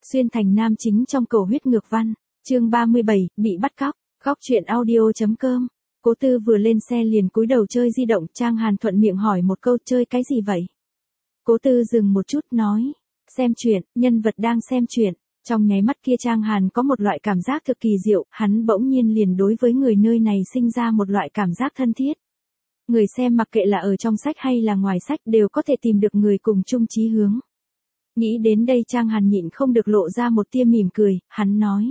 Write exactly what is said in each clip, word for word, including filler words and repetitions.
Xuyên thành nam chính trong cầu huyết ngược văn, chương ba mươi bảy, bị bắt cóc, góc truyện audio.com. Cố Tư vừa lên xe liền cúi đầu chơi di động, Trang Hàn thuận miệng hỏi một câu chơi cái gì vậy? Cố Tư dừng một chút nói, xem truyện, nhân vật đang xem truyện. Trong nháy mắt kia Trang Hàn có một loại cảm giác thực kỳ diệu, hắn bỗng nhiên liền đối với người nơi này sinh ra một loại cảm giác thân thiết. Người xem mặc kệ là ở trong sách hay là ngoài sách đều có thể tìm được người cùng chung chí hướng. Nghĩ đến đây Trang Hàn nhịn không được lộ ra một tia mỉm cười, hắn nói.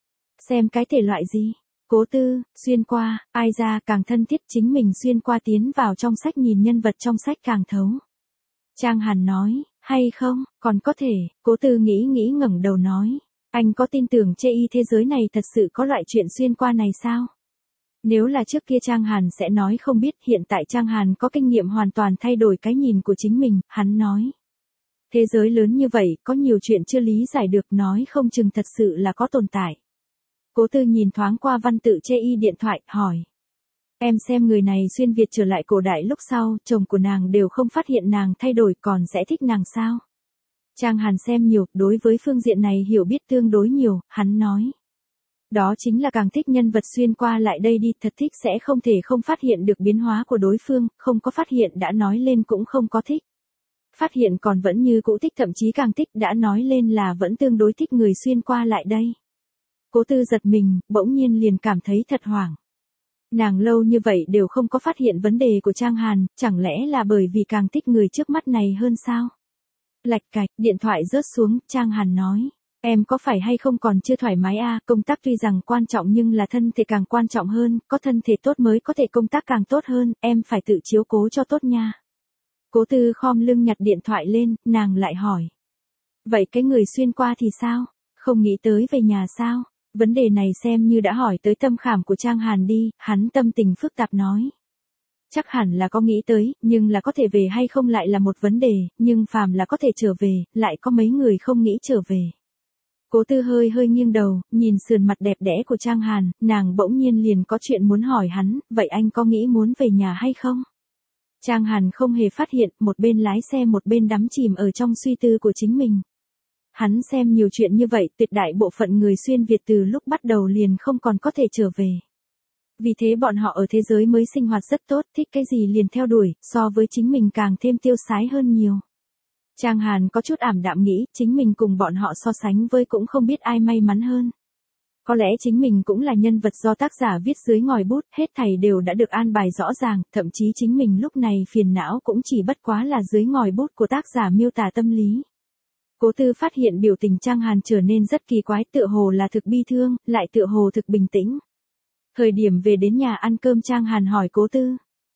Xem cái thể loại gì? Cố Tư, xuyên qua, ai ra càng thân thiết chính mình xuyên qua tiến vào trong sách nhìn nhân vật trong sách càng thấu. Trang Hàn nói, hay không, còn có thể, Cố Tư nghĩ nghĩ ngẩng đầu nói. Anh có tin tưởng chê y thế giới này thật sự có loại chuyện xuyên qua này sao? Nếu là trước kia Trang Hàn sẽ nói không biết, hiện tại Trang Hàn có kinh nghiệm hoàn toàn thay đổi cái nhìn của chính mình, hắn nói. Thế giới lớn như vậy, có nhiều chuyện chưa lý giải được, nói không chừng thật sự là có tồn tại. Cố Tư nhìn thoáng qua văn tự chê y điện thoại, hỏi. Em xem người này xuyên Việt trở lại cổ đại lúc sau, chồng của nàng đều không phát hiện nàng thay đổi còn sẽ thích nàng sao? Trang Hàn xem nhiều, đối với phương diện này hiểu biết tương đối nhiều, hắn nói. Đó chính là càng thích nhân vật xuyên qua lại đây đi, thật thích sẽ không thể không phát hiện được biến hóa của đối phương, không có phát hiện đã nói lên cũng không có thích. Phát hiện còn vẫn như cũ thích, thậm chí càng thích đã nói lên là vẫn tương đối thích người xuyên qua lại đây. Cố Tư giật mình, bỗng nhiên liền cảm thấy thật hoảng. Nàng lâu như vậy đều không có phát hiện vấn đề của Trang Hàn, chẳng lẽ là bởi vì càng thích người trước mắt này hơn sao? Lạch cạch, điện thoại rớt xuống, Trang Hàn nói. Em có phải hay không còn chưa thoải mái à, công tác tuy rằng quan trọng nhưng là thân thể càng quan trọng hơn, có thân thể tốt mới có thể công tác càng tốt hơn, em phải tự chiếu cố cho tốt nha. Cố Tư khom lưng nhặt điện thoại lên, nàng lại hỏi. Vậy cái người xuyên qua thì sao? Không nghĩ tới về nhà sao? Vấn đề này xem như đã hỏi tới tâm khảm của Trang Hàn đi, hắn tâm tình phức tạp nói. Chắc hẳn là có nghĩ tới, nhưng là có thể về hay không lại là một vấn đề, nhưng phàm là có thể trở về, lại có mấy người không nghĩ trở về. Cố Tư hơi hơi nghiêng đầu, nhìn sườn mặt đẹp đẽ của Trang Hàn, nàng bỗng nhiên liền có chuyện muốn hỏi hắn, vậy anh có nghĩ muốn về nhà hay không? Trang Hàn không hề phát hiện, một bên lái xe một bên đắm chìm ở trong suy tư của chính mình. Hắn xem nhiều chuyện như vậy, tuyệt đại bộ phận người xuyên Việt từ lúc bắt đầu liền không còn có thể trở về. Vì thế bọn họ ở thế giới mới sinh hoạt rất tốt, thích cái gì liền theo đuổi, so với chính mình càng thêm tiêu sái hơn nhiều. Trang Hàn có chút ảm đạm nghĩ, chính mình cùng bọn họ so sánh với cũng không biết ai may mắn hơn. Có lẽ chính mình cũng là nhân vật do tác giả viết dưới ngòi bút, hết thảy đều đã được an bài rõ ràng, thậm chí chính mình lúc này phiền não cũng chỉ bất quá là dưới ngòi bút của tác giả miêu tả tâm lý. Cố Tư phát hiện biểu tình Trang Hàn trở nên rất kỳ quái, tựa hồ là thực bi thương, lại tựa hồ thực bình tĩnh. Thời điểm về đến nhà ăn cơm Trang Hàn hỏi Cố Tư.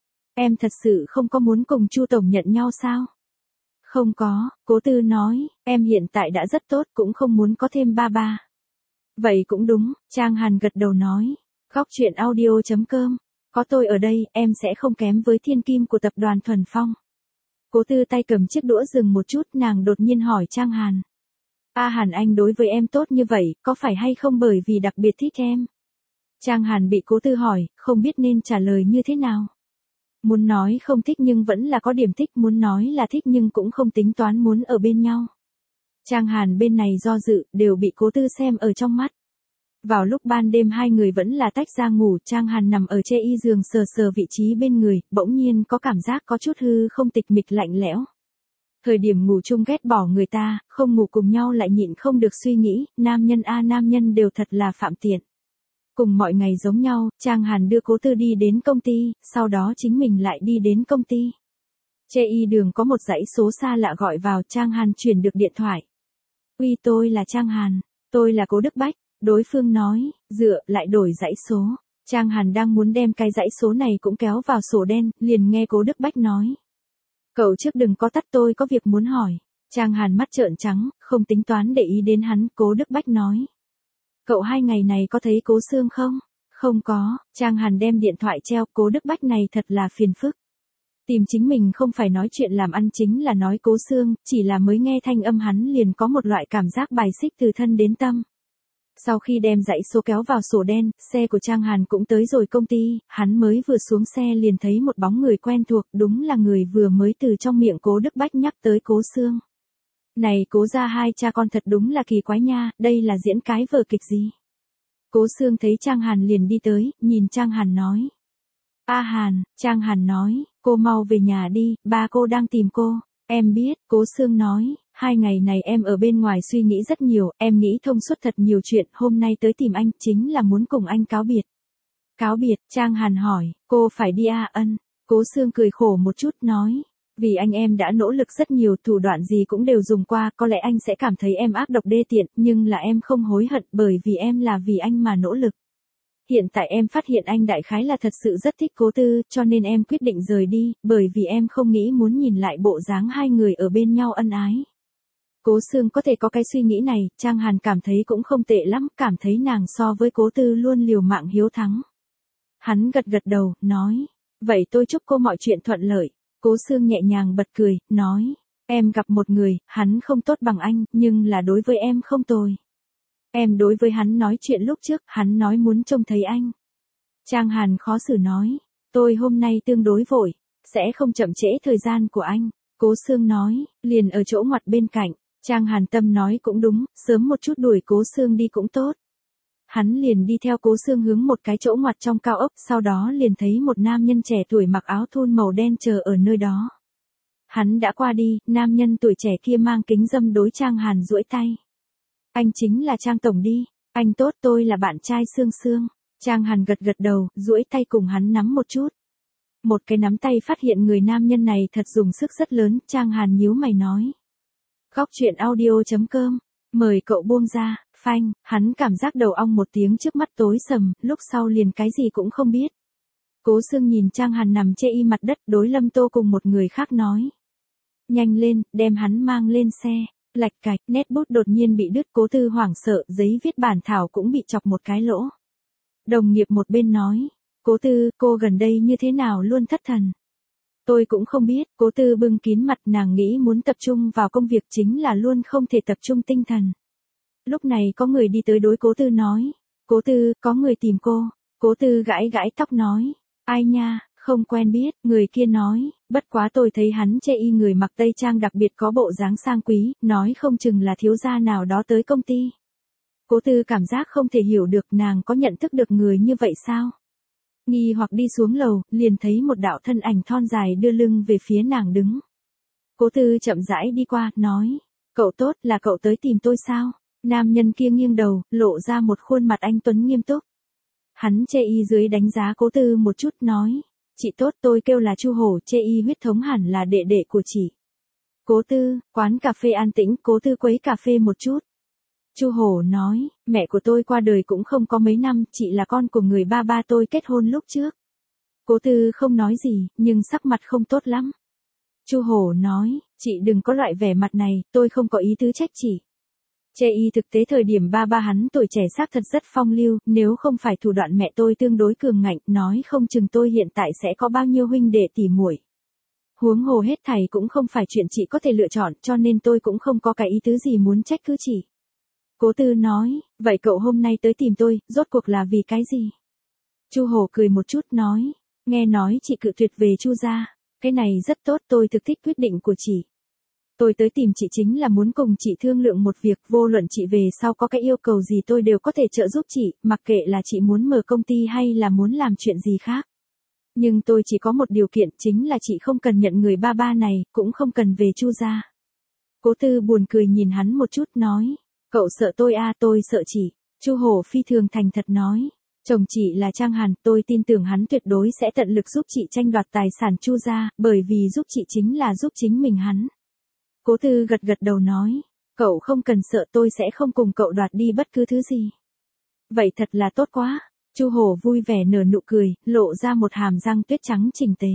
Em thật sự không có muốn cùng Chu Tổng nhận nhau sao? Không có, Cố Tư nói, em hiện tại đã rất tốt cũng không muốn có thêm ba ba. Vậy cũng đúng, Trang Hàn gật đầu nói. Góc truyện audio.com, có tôi ở đây, em sẽ không kém với thiên kim của tập đoàn Thuần Phong. Cố Tư tay cầm chiếc đũa dừng một chút, nàng đột nhiên hỏi Trang Hàn. A Hàn anh đối với em tốt như vậy, có phải hay không bởi vì đặc biệt thích em? Trang Hàn bị Cố Tư hỏi, không biết nên trả lời như thế nào. Muốn nói không thích nhưng vẫn là có điểm thích, muốn nói là thích nhưng cũng không tính toán muốn ở bên nhau. Trang Hàn bên này do dự, đều bị Cố Tư xem ở trong mắt. Vào lúc ban đêm hai người vẫn là tách ra ngủ, Trang Hàn nằm ở chê y giường sờ sờ vị trí bên người, bỗng nhiên có cảm giác có chút hư không, tịch mịch lạnh lẽo. Thời điểm ngủ chung ghét bỏ người ta, không ngủ cùng nhau lại nhịn không được suy nghĩ, nam nhân a nam nhân đều thật là phạm tiện. Cùng mọi ngày giống nhau, Trang Hàn đưa Cố Tư đi đến công ty, sau đó chính mình lại đi đến công ty. Chê y đường có một dãy số xa lạ gọi vào, Trang Hàn truyền được điện thoại. Uy, tôi là Trang Hàn, tôi là Cố Đức Bách. Đối phương nói, dựa, lại đổi dãy số. Trang Hàn đang muốn đem cái dãy số này cũng kéo vào sổ đen, liền nghe Cố Đức Bách nói. Cậu trước đừng có tắt, tôi có việc muốn hỏi. Trang Hàn mắt trợn trắng, không tính toán để ý đến hắn, Cố Đức Bách nói. Cậu hai ngày này có thấy Cố Sương không? Không có, Trang Hàn đem điện thoại treo, Cố Đức Bách này thật là phiền phức. Tìm chính mình không phải nói chuyện làm ăn chính là nói Cố Sương, chỉ là mới nghe thanh âm hắn liền có một loại cảm giác bài xích từ thân đến tâm. Sau khi đem dãy số kéo vào sổ đen, xe của Trang Hàn cũng tới rồi công ty, hắn mới vừa xuống xe liền thấy một bóng người quen thuộc, đúng là người vừa mới từ trong miệng Cố Đức Bách nhắc tới Cố Sương. Này Cố gia hai cha con thật đúng là kỳ quái nha, đây là diễn cái vở kịch gì? Cố Sương thấy Trang Hàn liền đi tới, nhìn Trang Hàn nói. A Hàn, Trang Hàn nói, cô mau về nhà đi, ba cô đang tìm cô. Em biết, Cố Sương nói, hai ngày này em ở bên ngoài suy nghĩ rất nhiều, em nghĩ thông suốt thật nhiều chuyện, hôm nay tới tìm anh chính là muốn cùng anh cáo biệt. Cáo biệt, Trang Hàn hỏi, cô phải đi à ân. Cố Sương cười khổ một chút nói, vì anh em đã nỗ lực rất nhiều, thủ đoạn gì cũng đều dùng qua, có lẽ anh sẽ cảm thấy em ác độc đê tiện, nhưng là em không hối hận bởi vì em là vì anh mà nỗ lực. Hiện tại em phát hiện anh đại khái là thật sự rất thích Cố Tư, cho nên em quyết định rời đi, bởi vì em không nghĩ muốn nhìn lại bộ dáng hai người ở bên nhau ân ái. Cố Sương có thể có cái suy nghĩ này, Trang Hàn cảm thấy cũng không tệ lắm, cảm thấy nàng so với Cố Tư luôn liều mạng hiếu thắng. Hắn gật gật đầu, nói, vậy tôi chúc cô mọi chuyện thuận lợi. Cố Sương nhẹ nhàng bật cười, nói, em gặp một người, hắn không tốt bằng anh, nhưng là đối với em không tồi. Em đối với hắn nói chuyện lúc trước, hắn nói muốn trông thấy anh. Trang Hàn khó xử nói, tôi hôm nay tương đối vội, sẽ không chậm trễ thời gian của anh. Cố Sương nói, liền ở chỗ ngoặt bên cạnh. Trang Hàn tâm nói cũng đúng, sớm một chút đuổi Cố Sương đi cũng tốt. Hắn liền đi theo Cố Sương hướng một cái chỗ ngoặt trong cao ốc, sau đó liền thấy một nam nhân trẻ tuổi mặc áo thun màu đen chờ ở nơi đó. Hắn đã qua đi, nam nhân tuổi trẻ kia mang kính râm đối Trang Hàn duỗi tay. Anh chính là Trang tổng đi, anh tốt, tôi là bạn trai Sương Sương. Trang Hàn gật gật đầu, duỗi tay cùng hắn nắm một chút. Một cái nắm tay phát hiện người nam nhân này thật dùng sức rất lớn, Trang Hàn nhíu mày nói. Góc truyện audio chấm com, mời cậu buông ra, phanh, hắn cảm giác đầu ong một tiếng trước mắt tối sầm, lúc sau liền cái gì cũng không biết. Cố Sương nhìn Trang Hàn nằm chê y mặt đất, đối Lâm Tô cùng một người khác nói. Nhanh lên, đem hắn mang lên xe. Lạch cạch, nét bút đột nhiên bị đứt, Cố Tư hoảng sợ, giấy viết bản thảo cũng bị chọc một cái lỗ. Đồng nghiệp một bên nói, Cố Tư, cô gần đây như thế nào luôn thất thần. Tôi cũng không biết, Cố Tư bưng kín mặt, nàng nghĩ muốn tập trung vào công việc chính là luôn không thể tập trung tinh thần. Lúc này có người đi tới đối Cố Tư nói, Cố Tư, có người tìm cô. Cố Tư gãi gãi tóc nói, ai nha, không quen biết. Người kia nói, bất quá tôi thấy hắn chê y người mặc tây trang đặc biệt có bộ dáng sang quý, nói không chừng là thiếu gia nào đó tới công ty. Cố Tư cảm giác không thể hiểu được nàng có nhận thức được người như vậy sao. Nghi hoặc đi xuống lầu, liền thấy một đạo thân ảnh thon dài đưa lưng về phía nàng đứng. Cố Tư chậm rãi đi qua, nói, cậu tốt, là cậu tới tìm tôi sao? Nam nhân kia nghiêng đầu, lộ ra một khuôn mặt anh tuấn nghiêm túc. Hắn chê y dưới đánh giá Cố Tư một chút, nói, chị tốt, tôi kêu là Chu Hổ, chê y huyết thống hẳn là đệ đệ của chị. Cố Tư, quán cà phê an tĩnh, Cố Tư quấy cà phê một chút. Chu Hổ nói, mẹ của tôi qua đời cũng không có mấy năm, chị là con của người ba ba tôi kết hôn lúc trước. Cố Tư không nói gì, nhưng sắc mặt không tốt lắm. Chu Hổ nói, chị đừng có loại vẻ mặt này, tôi không có ý tứ trách chị. Chê y thực tế thời điểm ba ba hắn tuổi trẻ xác thật rất phong lưu, nếu không phải thủ đoạn mẹ tôi tương đối cường ngạnh, nói không chừng tôi hiện tại sẽ có bao nhiêu huynh đệ tỉ muội. Huống hồ hết thảy cũng không phải chuyện chị có thể lựa chọn, cho nên tôi cũng không có cái ý tứ gì muốn trách cứ chị. Cố Tư nói, vậy cậu hôm nay tới tìm tôi, rốt cuộc là vì cái gì? Chu Hổ cười một chút nói, nghe nói chị cự tuyệt về Chu gia, cái này rất tốt, tôi thực thích quyết định của chị. Tôi tới tìm chị chính là muốn cùng chị thương lượng một việc, vô luận chị về sau có cái yêu cầu gì tôi đều có thể trợ giúp chị, mặc kệ là chị muốn mở công ty hay là muốn làm chuyện gì khác. Nhưng tôi chỉ có một điều kiện, chính là chị không cần nhận người ba ba này, cũng không cần về Chu gia. Cố Tư buồn cười nhìn hắn một chút nói, cậu sợ tôi à, tôi sợ chị. Chu Hổ phi thường thành thật nói, chồng chị là Trang Hàn, tôi tin tưởng hắn tuyệt đối sẽ tận lực giúp chị tranh đoạt tài sản Chu gia, bởi vì giúp chị chính là giúp chính mình hắn. Cố Tư gật gật đầu nói, cậu không cần sợ, tôi sẽ không cùng cậu đoạt đi bất cứ thứ gì. Vậy thật là tốt quá. Chu Hổ vui vẻ nở nụ cười, lộ ra một hàm răng tuyết trắng chỉnh tề.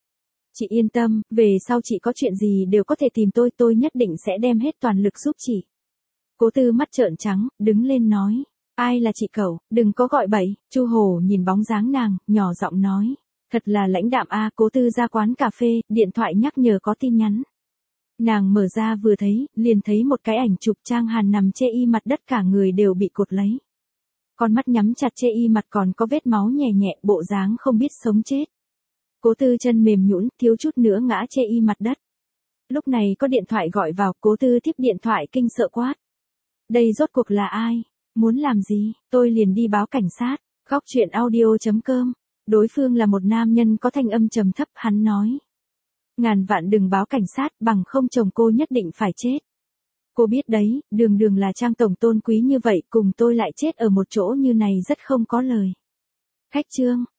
Chị yên tâm, về sau chị có chuyện gì đều có thể tìm tôi, tôi nhất định sẽ đem hết toàn lực giúp chị. Cố Tư mắt trợn trắng, đứng lên nói, ai là chị cậu, đừng có gọi bậy. Chu Hổ nhìn bóng dáng nàng, nhỏ giọng nói, thật là lãnh đạm a. Cố Tư ra quán cà phê, điện thoại nhắc nhở có tin nhắn. Nàng mở ra vừa thấy, liền thấy một cái ảnh chụp Trang Hàn nằm chê y mặt đất, cả người đều bị cột lấy. Con mắt nhắm chặt chê y mặt còn có vết máu nhẹ nhẹ, bộ dáng không biết sống chết. Cố Tư chân mềm nhũn, thiếu chút nữa ngã chê y mặt đất. Lúc này có điện thoại gọi vào, Cố Tư tiếp điện thoại kinh sợ quát. Đây rốt cuộc là ai? Muốn làm gì? Tôi liền đi báo cảnh sát. Góc chuyện audio chấm com. Đối phương là một nam nhân có thanh âm trầm thấp, hắn nói. Ngàn vạn đừng báo cảnh sát, bằng không chồng cô nhất định phải chết. Cô biết đấy, đường đường là Trang tổng tôn quý như vậy, cùng tôi lại chết ở một chỗ như này rất không có lời. Khách trương,